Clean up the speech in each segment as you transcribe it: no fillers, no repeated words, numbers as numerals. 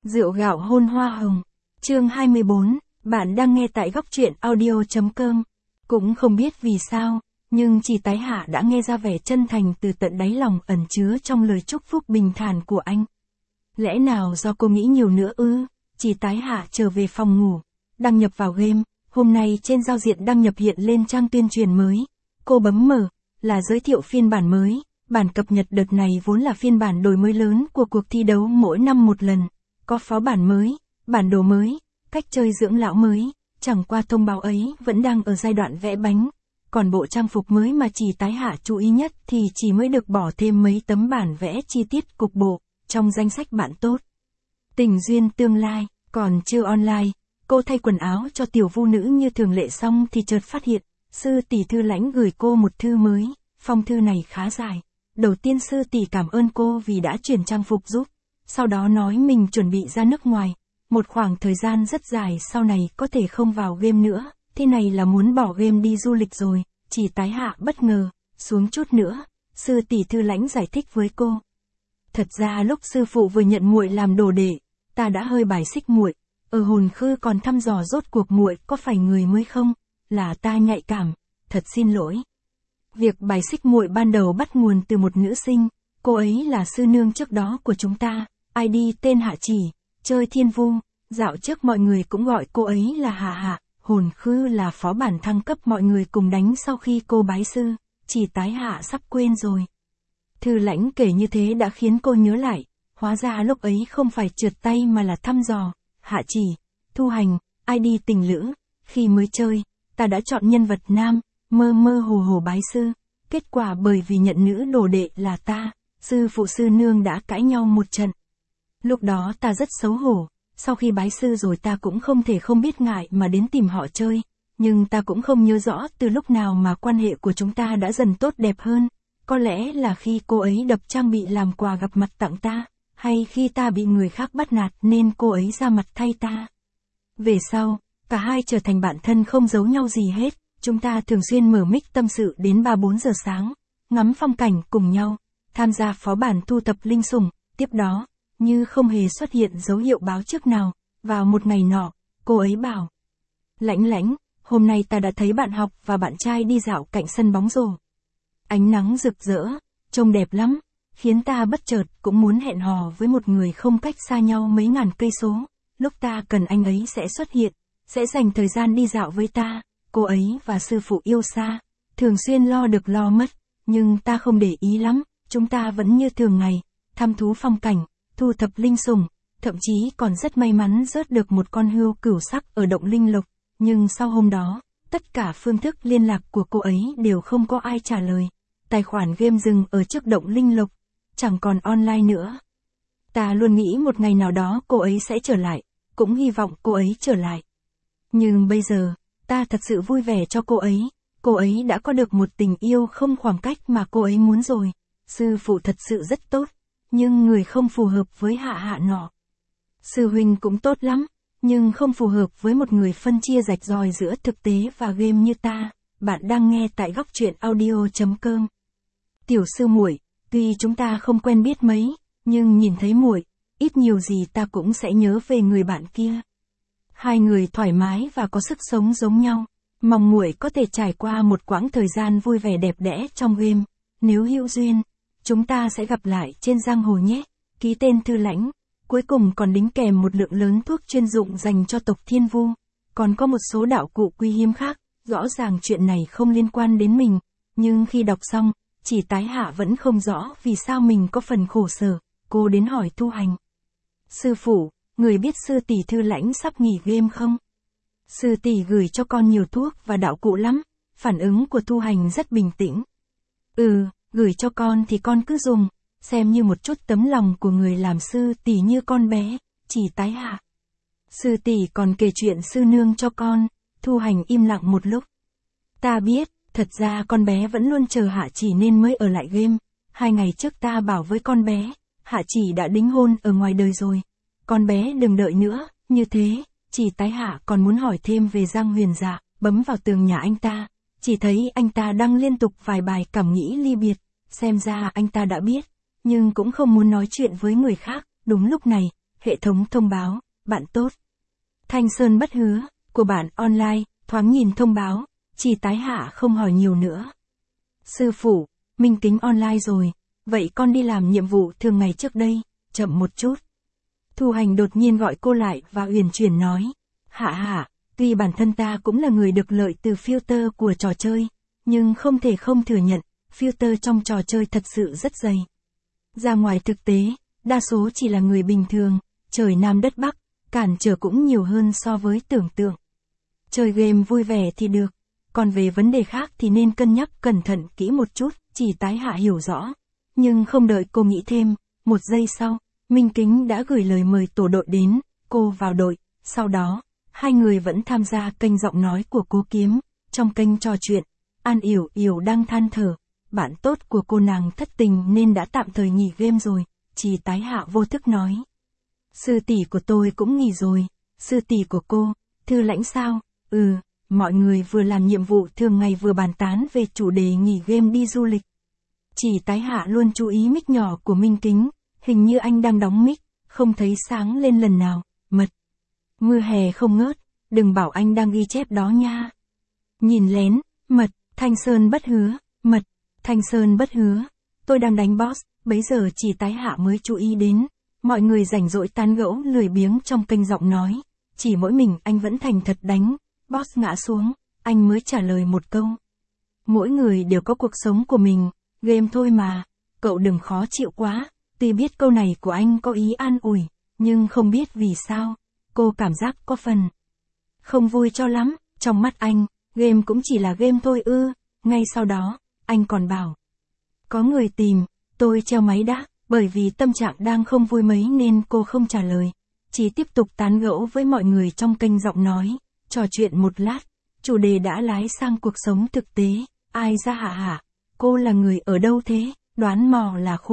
Rượu gạo hôn hoa hồng. Chương 24, bạn đang nghe tại góc truyện audio.com. Cũng không biết vì sao, nhưng chị Tái Hạ đã nghe ra vẻ chân thành từ tận đáy lòng ẩn chứa trong lời chúc phúc bình thản của anh. Lẽ nào do cô nghĩ nhiều nữa ư? Chị Tái Hạ trở về phòng ngủ, đăng nhập vào game, hôm nay trên giao diện đăng nhập hiện lên trang tuyên truyền mới. Cô bấm mở, là giới thiệu phiên bản mới. Bản cập nhật đợt này vốn là phiên bản đổi mới lớn của cuộc thi đấu mỗi năm một lần. Có phó bản mới, bản đồ mới, cách chơi dưỡng lão mới, chẳng qua thông báo ấy vẫn đang ở giai đoạn vẽ bánh. Còn bộ trang phục mới mà chị Tái Hạ chú ý nhất thì chỉ mới được bỏ thêm mấy tấm bản vẽ chi tiết cục bộ, trong danh sách bạn tốt. Tình duyên tương lai, còn chưa online, cô thay quần áo cho tiểu vu nữ như thường lệ xong thì chợt phát hiện, sư tỷ Thư Lãnh gửi cô một thư mới, phong thư này khá dài. Đầu tiên sư tỷ cảm ơn cô vì đã chuyển trang phục giúp, sau đó nói mình chuẩn bị ra nước ngoài, một khoảng thời gian rất dài sau này có thể không vào game nữa, thế này là muốn bỏ game đi du lịch rồi. Chị Tái Hạ bất ngờ, xuống chút nữa, sư tỷ Thư Lãnh giải thích với cô. Thật ra lúc sư phụ vừa nhận muội làm đồ đệ, ta đã hơi bài xích muội, ở hồn khư còn thăm dò rốt cuộc muội có phải người mới không, là ta nhạy cảm, thật xin lỗi. Việc bài xích muội ban đầu bắt nguồn từ một nữ sinh, cô ấy là sư nương trước đó của chúng ta, ID tên Hạ Chỉ, chơi thiên vu, dạo trước mọi người cũng gọi cô ấy là Hạ Hạ, hồn khư là phó bản thăng cấp mọi người cùng đánh sau khi cô bái sư, chị Tái Hạ sắp quên rồi. Thư Lãnh kể như thế đã khiến cô nhớ lại, hóa ra lúc ấy không phải trượt tay mà là thăm dò. Hạ Chỉ, Thu Hành, ID tình lữ, khi mới chơi, ta đã chọn nhân vật nam, mơ mơ hồ hồ bái sư, kết quả bởi vì nhận nữ đồ đệ là ta, sư phụ sư nương đã cãi nhau một trận. Lúc đó ta rất xấu hổ, sau khi bái sư rồi ta cũng không thể không biết ngại mà đến tìm họ chơi, nhưng ta cũng không nhớ rõ từ lúc nào mà quan hệ của chúng ta đã dần tốt đẹp hơn, có lẽ là khi cô ấy đập trang bị làm quà gặp mặt tặng ta, hay khi ta bị người khác bắt nạt nên cô ấy ra mặt thay ta. Về sau, cả hai trở thành bạn thân không giấu nhau gì hết. Chúng ta thường xuyên mở mic tâm sự đến 3-4 giờ sáng, ngắm phong cảnh cùng nhau, tham gia phó bản thu thập linh sủng, tiếp đó, như không hề xuất hiện dấu hiệu báo trước nào, vào một ngày nọ, cô ấy bảo. Lãnh Lãnh, hôm nay ta đã thấy bạn học và bạn trai đi dạo cạnh sân bóng rổ. Ánh nắng rực rỡ, trông đẹp lắm, khiến ta bất chợt cũng muốn hẹn hò với một người không cách xa nhau mấy ngàn cây số, lúc ta cần anh ấy sẽ xuất hiện, sẽ dành thời gian đi dạo với ta. Cô ấy và sư phụ yêu xa, thường xuyên lo được lo mất, nhưng ta không để ý lắm, chúng ta vẫn như thường ngày, thăm thú phong cảnh, thu thập linh sủng, thậm chí còn rất may mắn rớt được một con hươu cửu sắc ở động linh lục, nhưng sau hôm đó, tất cả phương thức liên lạc của cô ấy đều không có ai trả lời, tài khoản game dừng ở trước động linh lục, chẳng còn online nữa. Ta luôn nghĩ một ngày nào đó cô ấy sẽ trở lại, cũng hy vọng cô ấy trở lại. Nhưng bây giờ, ta thật sự vui vẻ cho cô ấy đã có được một tình yêu không khoảng cách mà cô ấy muốn rồi. Sư phụ thật sự rất tốt, nhưng người không phù hợp với Hạ Hạ nọ. Sư huynh cũng tốt lắm, nhưng không phù hợp với một người phân chia rạch ròi giữa thực tế và game như ta. Bạn đang nghe tại góc truyện audio.com. Tiểu sư muội, tuy chúng ta không quen biết mấy, nhưng nhìn thấy muội, ít nhiều gì ta cũng sẽ nhớ về người bạn kia. Hai người thoải mái và có sức sống giống nhau, mong muội có thể trải qua một quãng thời gian vui vẻ đẹp đẽ trong game, nếu hữu duyên, chúng ta sẽ gặp lại trên giang hồ nhé. Ký tên Thư Lãnh, cuối cùng còn đính kèm một lượng lớn thuốc chuyên dụng dành cho tộc Thiên Vu, còn có một số đạo cụ quý hiếm khác, rõ ràng chuyện này không liên quan đến mình, nhưng khi đọc xong, chị Tái Hạ vẫn không rõ vì sao mình có phần khổ sở, cô đến hỏi Thu Hành. Sư phụ, người biết sư tỷ Thư Lãnh sắp nghỉ game không? Sư tỷ gửi cho con nhiều thuốc và đạo cụ lắm, phản ứng của Thu Hành rất bình tĩnh. Gửi cho con thì con cứ dùng, xem như một chút tấm lòng của người làm sư tỷ như con bé, chị Tái Hạ. Sư tỷ còn kể chuyện sư nương cho con, Thu Hành im lặng một lúc. Ta biết, thật ra con bé vẫn luôn chờ Hạ Chỉ nên mới ở lại game, 2 ngày trước ta bảo với con bé, Hạ Chỉ đã đính hôn ở ngoài đời rồi. Con bé đừng đợi nữa, như thế, chị Tái Hạ còn muốn hỏi thêm về Giang Huyền Dạ, bấm vào tường nhà anh ta, chỉ thấy anh ta đăng liên tục vài bài cảm nghĩ ly biệt, xem ra anh ta đã biết, nhưng cũng không muốn nói chuyện với người khác. Đúng lúc này, hệ thống thông báo, bạn tốt. Thanh Sơn bất hứa, của bạn online, thoáng nhìn thông báo, Chỉ Tái Hạ không hỏi nhiều nữa. Sư phụ, Minh Kính online rồi, vậy con đi làm nhiệm vụ thường ngày trước đây, chậm một chút. Thu Hành đột nhiên gọi cô lại và uyển chuyển nói, Hạ, tuy bản thân ta cũng là người được lợi từ filter của trò chơi, nhưng không thể không thừa nhận, filter trong trò chơi thật sự rất dày. Ra ngoài thực tế, đa số chỉ là người bình thường, trời Nam đất Bắc, cản trở cũng nhiều hơn so với tưởng tượng. Chơi game vui vẻ thì được, còn về vấn đề khác thì nên cân nhắc cẩn thận kỹ một chút, Chỉ Tái Hạ hiểu rõ. Nhưng không đợi cô nghĩ thêm, một giây sau, Minh Kính đã gửi lời mời tổ đội đến, cô vào đội, sau đó, hai người vẫn tham gia kênh giọng nói của Cố Kiếm, trong kênh trò chuyện, An Yểu đang than thở, bạn tốt của cô nàng thất tình nên đã tạm thời nghỉ game rồi, Chỉ Tái Hạ vô thức nói. Sư tỷ của tôi cũng nghỉ rồi, sư tỷ của cô, Thư Lãnh sao, mọi người vừa làm nhiệm vụ thường ngày vừa bàn tán về chủ đề nghỉ game đi du lịch. Chỉ Tái Hạ luôn chú ý mic nhỏ của Minh Kính, hình như anh đang đóng mic, không thấy sáng lên lần nào, mật. Mưa hè không ngớt, đừng bảo anh đang ghi chép đó nha. Nhìn lén, mật, Thanh Sơn bất hứa, mật, Thanh Sơn bất hứa, tôi đang đánh boss, bấy giờ Chỉ Tái Hạ mới chú ý đến. Mọi người rảnh rỗi tán gẫu lười biếng trong kênh giọng nói, chỉ mỗi mình anh vẫn thành thật đánh, boss ngã xuống, anh mới trả lời một câu. Mỗi người đều có cuộc sống của mình, game thôi mà, cậu đừng khó chịu quá, tuy biết câu này của anh có ý an ủi, nhưng không biết vì sao, cô cảm giác có phần không vui cho lắm, trong mắt anh, game cũng chỉ là game thôi ngay sau đó, anh còn bảo. Có người tìm, tôi treo máy đã. Bởi vì tâm trạng đang không vui mấy nên cô không trả lời, chỉ tiếp tục tán gẫu với mọi người trong kênh giọng nói, trò chuyện một lát, chủ đề đã lái sang cuộc sống thực tế, ai ra Hạ, cô là người ở đâu thế, đoán mò là khu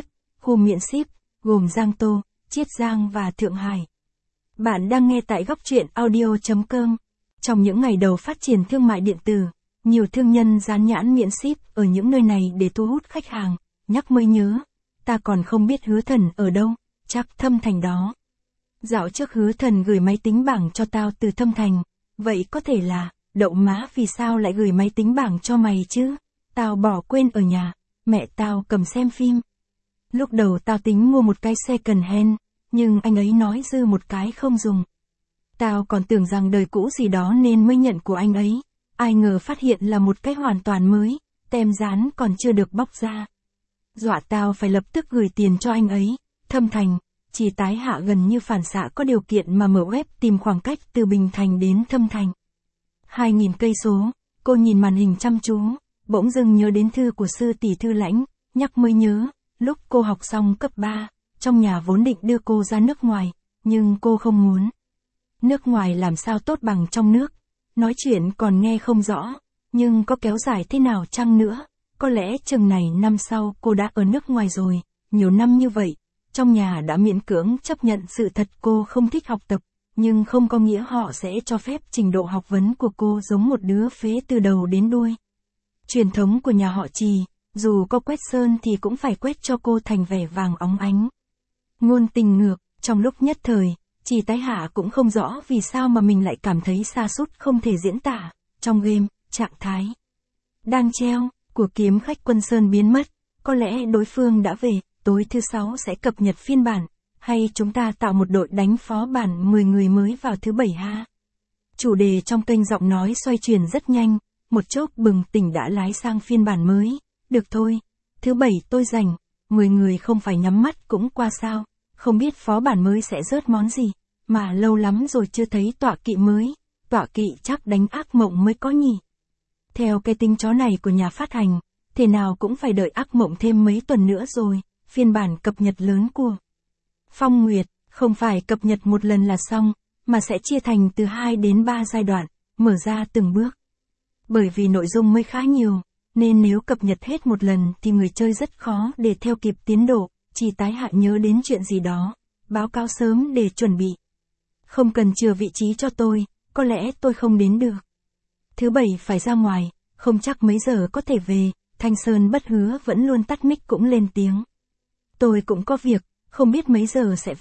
miễn ship, gồm Giang Tô, Chiết Giang và Thượng Hải. Bạn đang nghe tại góc truyện audio.com, trong những ngày đầu phát triển thương mại điện tử, nhiều thương nhân dán nhãn miễn ship ở những nơi này để thu hút khách hàng, nhắc mới nhớ. Ta còn không biết Hứa Thần ở đâu, chắc Thâm Thành đó. Dạo trước Hứa Thần gửi máy tính bảng cho tao từ Thâm Thành, vậy có thể là, đậu má vì sao lại gửi máy tính bảng cho mày chứ? Tao bỏ quên ở nhà, mẹ tao cầm xem phim. Lúc đầu tao tính mua một cái second hand, nhưng anh ấy nói dư một cái không dùng. Tao còn tưởng rằng đời cũ gì đó nên mới nhận của anh ấy, ai ngờ phát hiện là một cái hoàn toàn mới, tem dán còn chưa được bóc ra. Dọa tao phải lập tức gửi tiền cho anh ấy. Thâm Thành, Chỉ Tái Hạ gần như phản xạ có điều kiện mà mở web tìm khoảng cách từ Bình Thành đến Thâm Thành. 2.000 cây số, cô nhìn màn hình chăm chú, bỗng dưng nhớ đến thư của sư tỷ Thư Lãnh, nhắc mới nhớ, lúc cô học xong cấp 3, trong nhà vốn định đưa cô ra nước ngoài, nhưng cô không muốn. Nước ngoài làm sao tốt bằng trong nước, nói chuyện còn nghe không rõ, nhưng có kéo dài thế nào chăng nữa. Có lẽ chừng này năm sau cô đã ở nước ngoài rồi, nhiều năm như vậy, trong nhà đã miễn cưỡng chấp nhận sự thật cô không thích học tập, nhưng không có nghĩa họ sẽ cho phép trình độ học vấn của cô giống một đứa phế từ đầu đến đuôi. Truyền thống của nhà họ Trì, dù có quét sơn thì cũng phải quét cho cô thành vẻ vàng óng ánh. Ngôn tình ngược, trong lúc nhất thời, Chỉ Tái Hạ cũng không rõ vì sao mà mình lại cảm thấy sa sút không thể diễn tả, trong game, trạng thái đang treo. Của Kiếm Khách Quân Sơn biến mất, có lẽ đối phương đã về, tối thứ 6 sẽ cập nhật phiên bản, hay chúng ta tạo một đội đánh phó bản 10 người mới vào thứ 7 ha. Chủ đề trong kênh giọng nói xoay chuyển rất nhanh, một chốc bừng tỉnh đã lái sang phiên bản mới, được thôi, thứ 7 tôi rảnh, 10 người không phải nhắm mắt cũng qua sao, không biết phó bản mới sẽ rớt món gì, mà lâu lắm rồi chưa thấy tọa kỵ mới, tọa kỵ chắc đánh ác mộng mới có nhỉ. Theo cái tính chó này của nhà phát hành, thế nào cũng phải đợi ác mộng thêm mấy tuần nữa rồi, phiên bản cập nhật lớn của Phong Nguyệt, không phải cập nhật một lần là xong, mà sẽ chia thành từ 2 đến 3 giai đoạn, mở ra từng bước. Bởi vì nội dung mới khá nhiều, nên nếu cập nhật hết một lần thì người chơi rất khó để theo kịp tiến độ, Chỉ Tái Hạ nhớ đến chuyện gì đó, báo cáo sớm để chuẩn bị. Không cần chừa vị trí cho tôi, có lẽ tôi không đến được. Thứ 7 phải ra ngoài, không chắc mấy giờ có thể về, Thanh Sơn bất hứa vẫn luôn tắt mic cũng lên tiếng. Tôi cũng có việc, không biết mấy giờ sẽ về,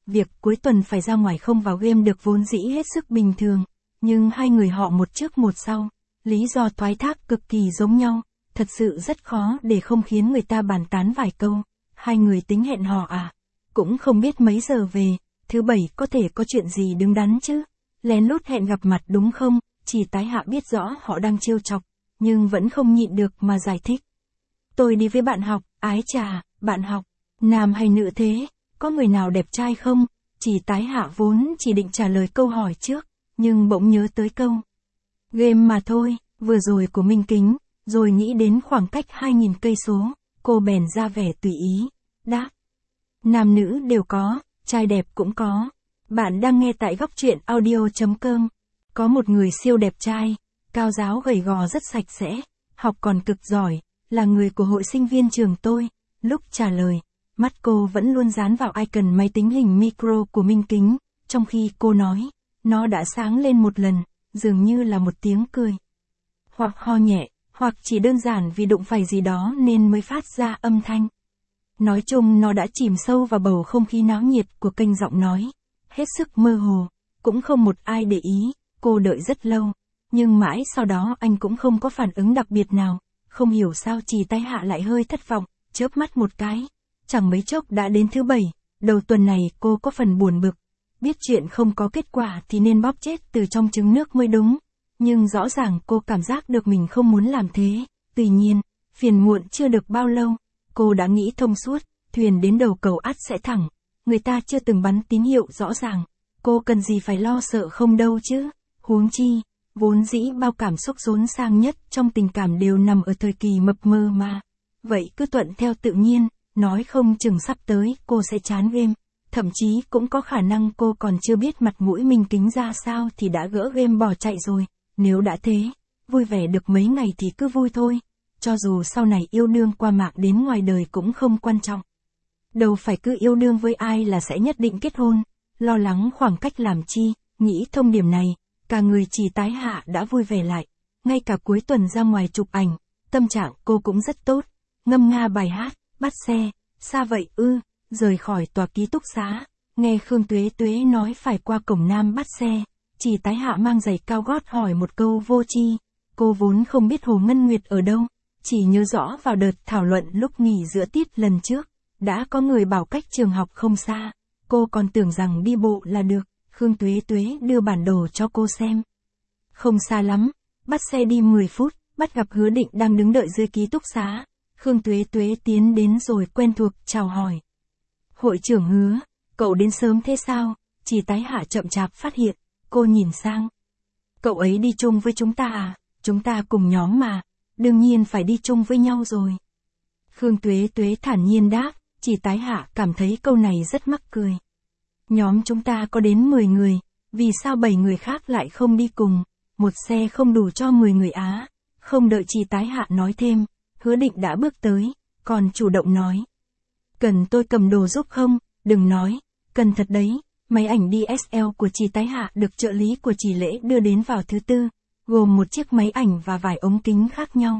việc cuối tuần phải ra ngoài không vào game được vốn dĩ hết sức bình thường, nhưng hai người họ một trước một sau, lý do thoái thác cực kỳ giống nhau, thật sự rất khó để không khiến người ta bàn tán vài câu. Hai người tính hẹn hò à? Cũng không biết mấy giờ về, thứ bảy có thể có chuyện gì đứng đắn chứ? Lén lút hẹn gặp mặt đúng không? Chỉ Tái Hạ biết rõ họ đang trêu chọc, nhưng vẫn không nhịn được mà giải thích. Tôi đi với bạn học, ái chà, bạn học, nam hay nữ thế, có người nào đẹp trai không? Chỉ Tái Hạ vốn chỉ định trả lời câu hỏi trước, nhưng bỗng nhớ tới câu game mà thôi, vừa rồi của Minh Kính, rồi nghĩ đến khoảng cách 2.000 cây số, cô bèn ra vẻ tùy ý, đáp. Nam nữ đều có, trai đẹp cũng có. Bạn đang nghe tại góc truyện audio.com. Có một người siêu đẹp trai, cao ráo gầy gò rất sạch sẽ, học còn cực giỏi, là người của hội sinh viên trường tôi. Lúc trả lời, mắt cô vẫn luôn dán vào icon máy tính hình micro của Minh Kính, trong khi cô nói, nó đã sáng lên một lần, dường như là một tiếng cười. Hoặc ho nhẹ, hoặc chỉ đơn giản vì đụng phải gì đó nên mới phát ra âm thanh. Nói chung nó đã chìm sâu vào bầu không khí náo nhiệt của kênh giọng nói. Hết sức mơ hồ, cũng không một ai để ý, cô đợi rất lâu. Nhưng mãi sau đó anh cũng không có phản ứng đặc biệt nào. Không hiểu sao Chỉ Tái Hạ lại hơi thất vọng, chớp mắt một cái. Chẳng mấy chốc đã đến thứ bảy, đầu tuần này cô có phần buồn bực. Biết chuyện không có kết quả thì nên bóp chết từ trong trứng nước mới đúng. Nhưng rõ ràng cô cảm giác được mình không muốn làm thế. Tuy nhiên, phiền muộn chưa được bao lâu, cô đã nghĩ thông suốt, thuyền đến đầu cầu ắt sẽ thẳng. Người ta chưa từng bắn tín hiệu rõ ràng, cô cần gì phải lo sợ không đâu chứ. Huống chi, vốn dĩ bao cảm xúc rốn sang nhất trong tình cảm đều nằm ở thời kỳ mập mờ mà. Vậy cứ thuận theo tự nhiên, nói không chừng sắp tới cô sẽ chán game. Thậm chí cũng có khả năng cô còn chưa biết mặt mũi Minh Kính ra sao thì đã gỡ game bỏ chạy rồi. Nếu đã thế, vui vẻ được mấy ngày thì cứ vui thôi. Cho dù sau này yêu đương qua mạng đến ngoài đời cũng không quan trọng. Đâu phải cứ yêu đương với ai là sẽ nhất định kết hôn. Lo lắng khoảng cách làm chi, nghĩ thông điểm này, cả người Chỉ Tái Hạ đã vui vẻ lại. Ngay cả cuối tuần ra ngoài chụp ảnh, tâm trạng cô cũng rất tốt. Ngâm nga bài hát, bắt xe, xa vậy ư, rời khỏi tòa ký túc xá. Nghe Khương Tuế Tuế nói phải qua cổng Nam bắt xe, Chỉ Tái Hạ mang giày cao gót hỏi một câu vô tri. Cô vốn không biết Hồ Ngân Nguyệt ở đâu, chỉ nhớ rõ vào đợt thảo luận lúc nghỉ giữa tiết lần trước, đã có người bảo cách trường học không xa. Cô còn tưởng rằng đi bộ là được, Khương Tuế Tuế đưa bản đồ cho cô xem. Không xa lắm, bắt xe đi 10 phút, bắt gặp Hứa Định đang đứng đợi dưới ký túc xá. Khương Tuế Tuế tiến đến rồi quen thuộc chào hỏi. Hội trưởng Hứa, cậu đến sớm thế sao? Chỉ Tái Hạ chậm chạp phát hiện, cô nhìn sang. Cậu ấy đi chung với chúng ta à? Chúng ta cùng nhóm mà, đương nhiên phải đi chung với nhau rồi. Khương Tuế Tuế thản nhiên đáp, Chỉ Tái Hạ cảm thấy câu này rất mắc cười. Nhóm chúng ta có đến 10 người, vì sao 7 người khác lại không đi cùng? Một xe không đủ cho 10 người á. Không đợi Chỉ Tái Hạ nói thêm, Hứa Định đã bước tới, còn chủ động nói. Cần tôi cầm đồ giúp không? Đừng nói, cần thật đấy. Máy ảnh DSL của Chỉ Tái Hạ được trợ lý của Chỉ Lễ đưa đến vào thứ tư, gồm một chiếc máy ảnh và vài ống kính khác nhau.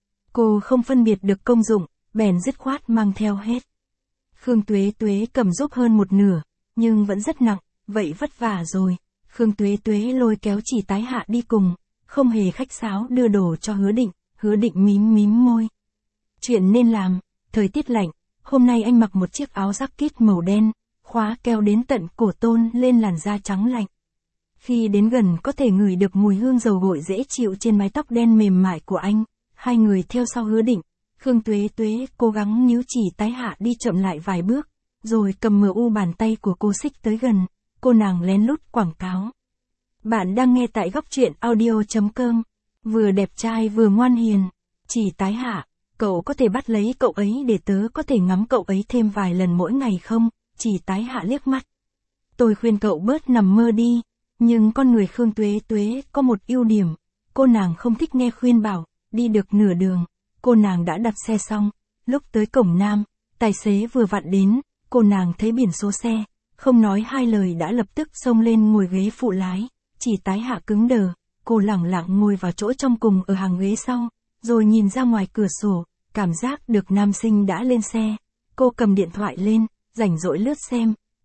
Cô không phân biệt được công dụng, bèn dứt khoát mang theo hết. Khương Tuế Tuế cầm giúp hơn một nửa, nhưng vẫn rất nặng, vậy vất vả rồi. Khương Tuế Tuế lôi kéo Chỉ Tái Hạ đi cùng, không hề khách sáo đưa đồ cho Hứa Định. Hứa Định mím môi. Chuyện nên làm, thời tiết lạnh, hôm nay anh mặc một chiếc áo jacket màu đen, khóa keo đến tận cổ tôn lên làn da trắng lạnh. Khi đến gần có thể ngửi được mùi hương dầu gội dễ chịu trên mái tóc đen mềm mại của anh. Hai người theo sau Hứa Định. Khương Tuế Tuế cố gắng níu Chỉ Tái Hạ đi chậm lại vài bước, rồi cầm MU bàn tay của cô xích tới gần. Cô nàng lén lút quảng cáo. Bạn đang nghe tại góc truyện audio.com. Vừa đẹp trai vừa ngoan hiền. Chỉ Tái Hạ, cậu có thể bắt lấy cậu ấy để tớ có thể ngắm cậu ấy thêm vài lần mỗi ngày không? Chỉ Tái Hạ liếc mắt. Tôi khuyên cậu bớt nằm mơ đi. Nhưng con người Khương Tuế Tuế có một ưu điểm. Cô nàng không thích nghe khuyên bảo. Đi được nửa đường, cô nàng đã đặt xe xong. Lúc tới cổng Nam, tài xế vừa vặn đến. Cô nàng thấy biển số xe, không nói hai lời đã lập tức xông lên ngồi ghế phụ lái. Chỉ Tái Hạ cứng đờ. Cô lẳng lặng ngồi vào chỗ trong cùng ở hàng ghế sau, rồi nhìn ra ngoài cửa sổ, cảm giác được nam sinh đã lên xe. Cô cầm điện thoại lên, rảnh rỗi lướt xem,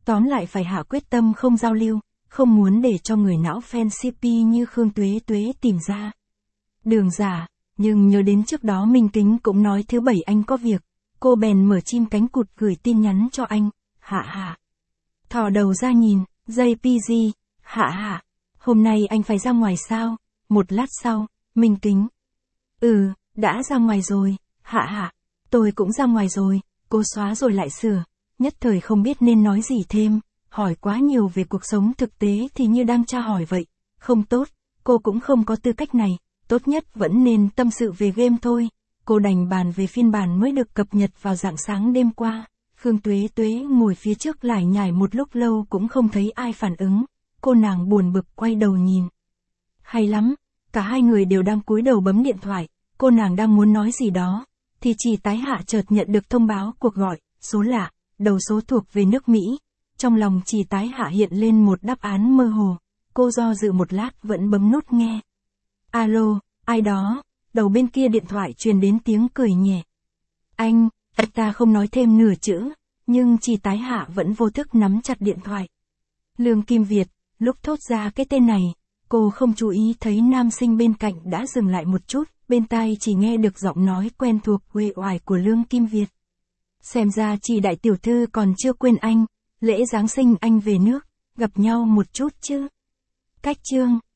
Tóm lại phải hạ quyết tâm không giao lưu, không muốn để cho người não fan CP như Khương Tuế Tuế tìm ra. Đường giả, nhưng nhớ đến trước đó Minh Kính cũng nói thứ bảy anh có việc, cô bèn mở chim cánh cụt gửi tin nhắn cho anh, hạ. Thò đầu ra nhìn, JPG, hạ, hôm nay anh phải ra ngoài sao? Một lát sau, Minh Kính. Đã ra ngoài rồi, hạ, tôi cũng ra ngoài rồi, cô xóa rồi lại sửa, nhất thời không biết nên nói gì thêm, hỏi quá nhiều về cuộc sống thực tế thì như đang tra hỏi vậy, không tốt, cô cũng không có tư cách này, tốt nhất vẫn nên tâm sự về game thôi, cô đành bàn về phiên bản mới được cập nhật vào rạng sáng đêm qua. Khương Tuế Tuế ngồi phía trước lải nhải một lúc lâu cũng không thấy ai phản ứng, cô nàng buồn bực quay đầu nhìn. Hay lắm, cả hai người đều đang cúi đầu bấm điện thoại, cô nàng đang muốn nói gì đó, thì Trì Tái Hạ chợt nhận được thông báo cuộc gọi, số lạ, đầu số thuộc về nước Mỹ. Trong lòng Trì Tái Hạ hiện lên một đáp án mơ hồ, cô do dự một lát vẫn bấm nút nghe. Alo, ai đó, đầu bên kia điện thoại truyền đến tiếng cười nhẹ. Anh, ta không nói thêm nửa chữ, nhưng Trì Tái Hạ vẫn vô thức nắm chặt điện thoại. Lương Kim Việt, lúc thốt ra cái tên này, cô không chú ý thấy nam sinh bên cạnh đã dừng lại một chút, bên tai chỉ nghe được giọng nói quen thuộc uể oải của Lương Kim Việt. Xem ra Trì đại tiểu thư còn chưa quên anh, lễ Giáng sinh anh về nước, gặp nhau một chút chứ. Cách chương